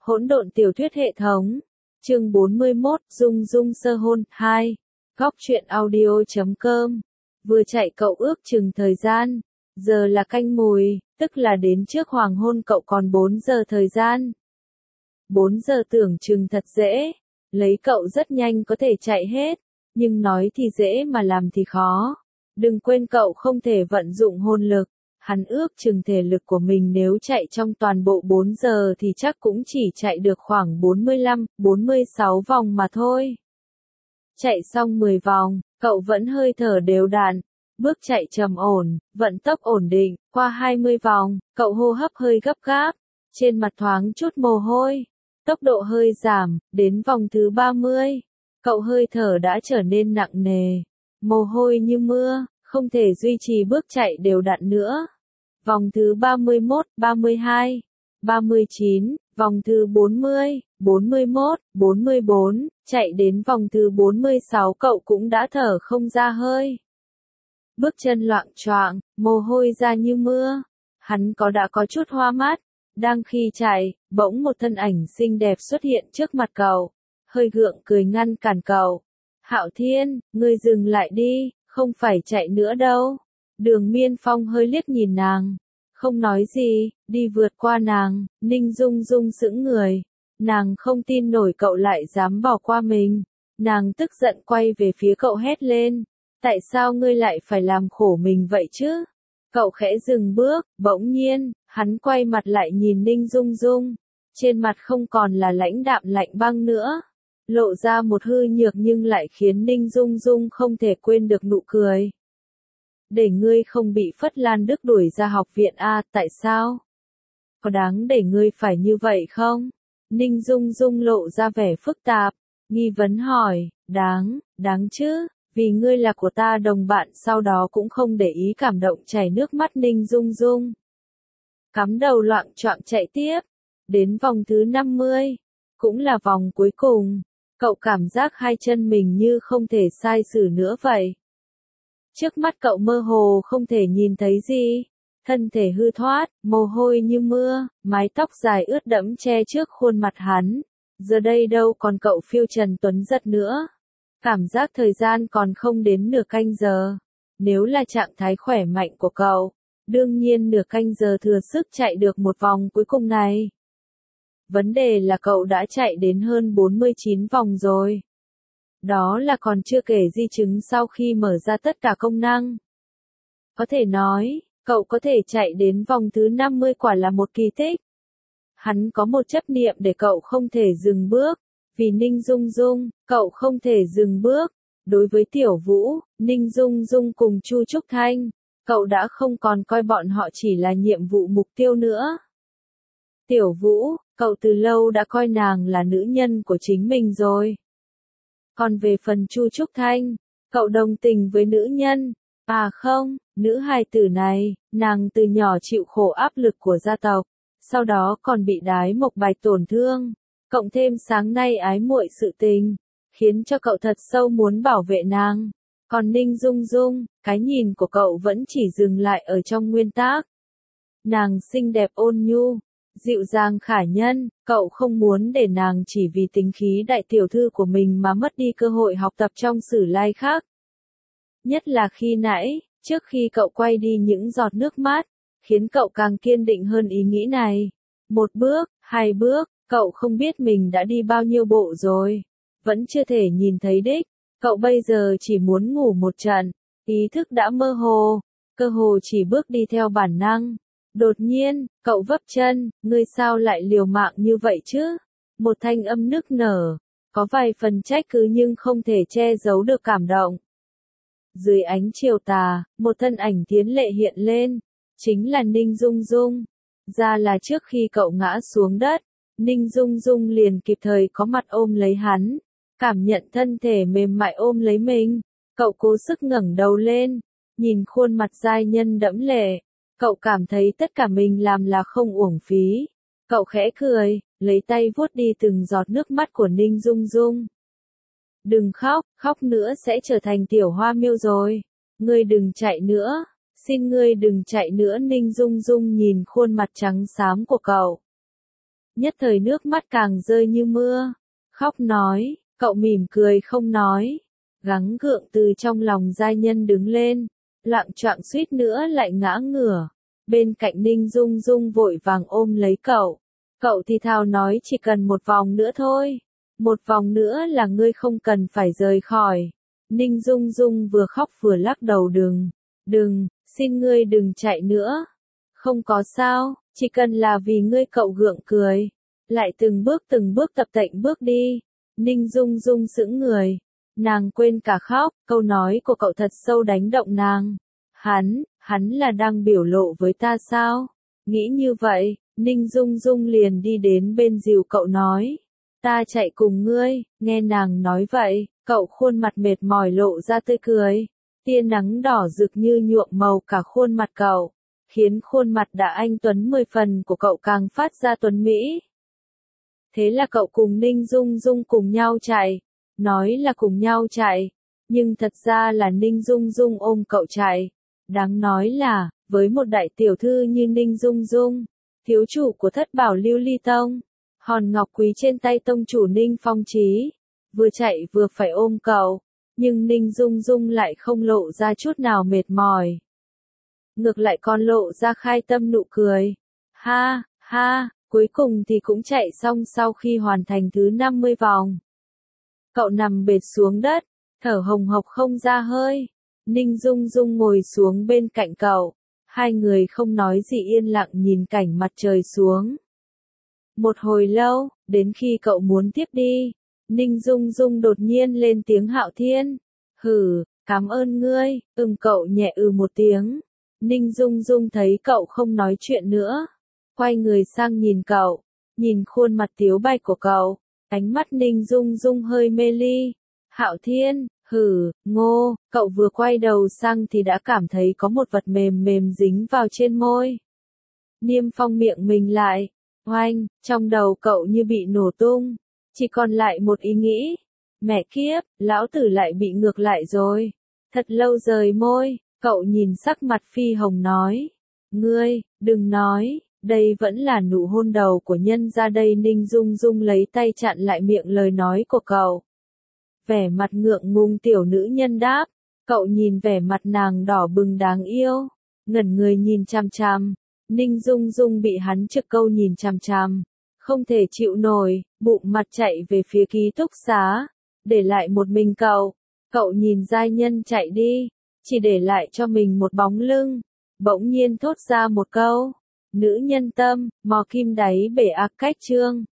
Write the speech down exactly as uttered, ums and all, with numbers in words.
Hỗn độn tiểu thuyết hệ thống. Chương bốn mươi mốt, Dung Dung sơ hôn, hai. Góc truyện audio chấm com. Vừa chạy cậu ước chừng thời gian. Giờ là canh mùi, tức là đến trước hoàng hôn cậu còn bốn giờ thời gian. bốn giờ tưởng chừng thật dễ. Lấy cậu rất nhanh có thể chạy hết. Nhưng nói thì dễ mà làm thì khó. Đừng quên cậu không thể vận dụng hồn lực. Hắn ước chừng thể lực của mình nếu chạy trong toàn bộ bốn giờ thì chắc cũng chỉ chạy được khoảng bốn mươi lăm, bốn mươi sáu vòng mà thôi. Chạy xong mười vòng, cậu vẫn hơi thở đều đặn, bước chạy trầm ổn, vận tốc ổn định, qua hai mươi vòng, cậu hô hấp hơi gấp gáp, trên mặt thoáng chút mồ hôi, tốc độ hơi giảm, đến vòng thứ ba mươi, cậu hơi thở đã trở nên nặng nề, mồ hôi như mưa. Không thể duy trì bước chạy đều đặn nữa. Vòng thứ ba mươi mốt, ba mươi hai, ba mươi chín, vòng thứ bốn mươi, bốn mươi mốt, bốn mươi bốn, chạy đến vòng thứ bốn mươi sáu cậu cũng đã thở không ra hơi. Bước chân loạng choạng, mồ hôi ra như mưa. Hắn có đã có chút hoa mắt. Đang khi chạy, bỗng một thân ảnh xinh đẹp xuất hiện trước mặt cậu. Hơi gượng cười ngăn cản cậu. Hạo Thiên, ngươi dừng lại đi. Không phải chạy nữa đâu. Đường Miên Phong hơi liếc nhìn nàng. Không nói gì, đi vượt qua nàng, Ninh Dung Dung sững người. Nàng không tin nổi cậu lại dám bỏ qua mình. Nàng tức giận quay về phía cậu hét lên. Tại sao ngươi lại phải làm khổ mình vậy chứ? Cậu khẽ dừng bước, bỗng nhiên, hắn quay mặt lại nhìn Ninh Dung Dung. Trên mặt không còn là lãnh đạm lạnh băng nữa. Lộ ra một hư nhược nhưng lại khiến Ninh Dung Dung không thể quên được nụ cười. Để ngươi không bị Phất Lan Đức đuổi ra học viện a, tại sao? Có đáng để ngươi phải như vậy không? Ninh Dung Dung lộ ra vẻ phức tạp, nghi vấn hỏi, đáng, đáng chứ, vì ngươi là của ta đồng bạn sau đó cũng không để ý cảm động chảy nước mắt Ninh Dung Dung. Cắm đầu loạng choạng chạy tiếp, đến vòng thứ năm mươi, cũng là vòng cuối cùng. Cậu cảm giác hai chân mình như không thể sai sử nữa vậy. Trước mắt cậu mơ hồ không thể nhìn thấy gì. Thân thể hư thoát, mồ hôi như mưa, mái tóc dài ướt đẫm che trước khuôn mặt hắn. Giờ đây đâu còn cậu phiêu trần tuấn giật nữa. Cảm giác thời gian còn không đến nửa canh giờ. Nếu là trạng thái khỏe mạnh của cậu, đương nhiên nửa canh giờ thừa sức chạy được một vòng cuối cùng này. Vấn đề là cậu đã chạy đến hơn bốn mươi chín vòng rồi. Đó là còn chưa kể di chứng sau khi mở ra tất cả công năng. Có thể nói, cậu có thể chạy đến vòng thứ năm mươi quả là một kỳ tích. Hắn có một chấp niệm để cậu không thể dừng bước. Vì Ninh Dung Dung, cậu không thể dừng bước. Đối với Tiểu Vũ, Ninh Dung Dung cùng Chu Trúc Thanh, cậu đã không còn coi bọn họ chỉ là nhiệm vụ mục tiêu nữa. Tiểu Vũ, cậu từ lâu đã coi nàng là nữ nhân của chính mình rồi. Còn về phần Chu Trúc Thanh, cậu đồng tình với nữ nhân. À không, nữ hài tử này, nàng từ nhỏ chịu khổ áp lực của gia tộc, sau đó còn bị Đái Mộc Bạch tổn thương, cộng thêm sáng nay ái muội sự tình, khiến cho cậu thật sâu muốn bảo vệ nàng. Còn Ninh Dung Dung, cái nhìn của cậu vẫn chỉ dừng lại ở trong nguyên tắc. Nàng xinh đẹp ôn nhu, dịu dàng khả nhân, cậu không muốn để nàng chỉ vì tính khí đại tiểu thư của mình mà mất đi cơ hội học tập trong sử lai khác. Nhất là khi nãy, trước khi cậu quay đi những giọt nước mắt, khiến cậu càng kiên định hơn ý nghĩ này. Một bước, hai bước, cậu không biết mình đã đi bao nhiêu bộ rồi. Vẫn chưa thể nhìn thấy đích, cậu bây giờ chỉ muốn ngủ một trận, ý thức đã mơ hồ, cơ hồ chỉ bước đi theo bản năng. Đột nhiên, cậu vấp chân, ngươi sao lại liều mạng như vậy chứ? Một thanh âm nức nở, có vài phần trách cứ nhưng không thể che giấu được cảm động. Dưới ánh chiều tà, một thân ảnh tiến lệ hiện lên, chính là Ninh Dung Dung. Ra là trước khi cậu ngã xuống đất, Ninh Dung Dung liền kịp thời có mặt ôm lấy hắn, cảm nhận thân thể mềm mại ôm lấy mình. Cậu cố sức ngẩng đầu lên, nhìn khuôn mặt giai nhân đẫm lệ. Cậu cảm thấy tất cả mình làm là không uổng phí. Cậu khẽ cười, lấy tay vuốt đi từng giọt nước mắt của Ninh Dung Dung. Đừng khóc, khóc nữa sẽ trở thành tiểu hoa miêu rồi. Ngươi đừng chạy nữa, xin ngươi đừng chạy nữa. Ninh Dung Dung nhìn khuôn mặt trắng xám của cậu. nhất thời nước mắt càng rơi như mưa. Khóc nói, cậu mỉm cười không nói. Gắng gượng từ trong lòng giai nhân đứng lên, loạng choạng suýt nữa lại ngã ngửa. Bên cạnh Ninh Dung Dung vội vàng ôm lấy cậu. Cậu thì thào nói chỉ cần một vòng nữa thôi. Một vòng nữa là ngươi không cần phải rời khỏi. Ninh Dung Dung vừa khóc vừa lắc đầu đừng, đừng, xin ngươi đừng chạy nữa. Không có sao, chỉ cần là vì ngươi cậu gượng cười. Lại từng bước từng bước tập tễnh bước đi. Ninh Dung Dung sững người. Nàng quên cả khóc, câu nói của cậu thật sâu đánh động nàng. Hắn, hắn là đang biểu lộ với ta sao? Nghĩ như vậy, Ninh Dung Dung liền đi đến bên dìu cậu nói. Ta chạy cùng ngươi, nghe nàng nói vậy, cậu khuôn mặt mệt mỏi lộ ra tươi cười. Tia nắng đỏ rực như nhuộm màu cả khuôn mặt cậu, khiến khuôn mặt đã anh tuấn mười phần của cậu càng phát ra tuấn mỹ. Thế là cậu cùng Ninh Dung Dung cùng nhau chạy. Nói là cùng nhau chạy, nhưng thật ra là Ninh Dung Dung ôm cậu chạy. Đáng nói là, với một đại tiểu thư như Ninh Dung Dung, thiếu chủ của Thất Bảo Lưu Ly Tông, hòn ngọc quý trên tay tông chủ Ninh Phong Chí, vừa chạy vừa phải ôm cậu, nhưng Ninh Dung Dung lại không lộ ra chút nào mệt mỏi. Ngược lại còn lộ ra khai tâm nụ cười. Ha, ha, cuối cùng thì cũng chạy xong sau khi hoàn thành thứ năm mươi vòng. Cậu nằm bệt xuống đất, thở hồng hộc không ra hơi. Ninh Dung Dung ngồi xuống bên cạnh cậu. Hai người không nói gì yên lặng nhìn cảnh mặt trời xuống. Một hồi lâu, đến khi cậu muốn tiếp đi, Ninh Dung Dung đột nhiên lên tiếng Hạo Thiên. Hừ, cảm ơn ngươi, ừm cậu nhẹ ừ một tiếng. Ninh Dung Dung thấy cậu không nói chuyện nữa. Quay người sang nhìn cậu, nhìn khuôn mặt tiếu bạch của cậu. Ánh mắt Ninh Dung Dung hơi mê ly. Hạo Thiên, hừ, ngô, cậu vừa quay đầu sang thì đã cảm thấy có một vật mềm mềm dính vào trên môi. Niêm Phong miệng mình lại. Oanh, trong đầu cậu như bị nổ tung. Chỉ còn lại một ý nghĩ. Mẹ kiếp, lão tử lại bị ngược lại rồi. Thật lâu rời môi, cậu nhìn sắc mặt Phi Hồng nói. Ngươi, đừng nói. Đây vẫn là nụ hôn đầu của nhân gia đây. Ninh Dung Dung lấy tay chặn lại miệng lời nói của cậu. Vẻ mặt ngượng ngùng tiểu nữ nhân đáp. Cậu nhìn vẻ mặt nàng đỏ bừng đáng yêu. Ngẩn người nhìn chằm chằm. Ninh Dung Dung bị hắn trực câu nhìn chằm chằm. Không thể chịu nổi, bụng mặt chạy về phía ký túc xá. Để lại một mình cậu. Cậu nhìn giai nhân chạy đi. Chỉ để lại cho mình một bóng lưng. Bỗng nhiên thốt ra một câu. Nữ nhân tâm, mò kim đáy bể ác cách chương.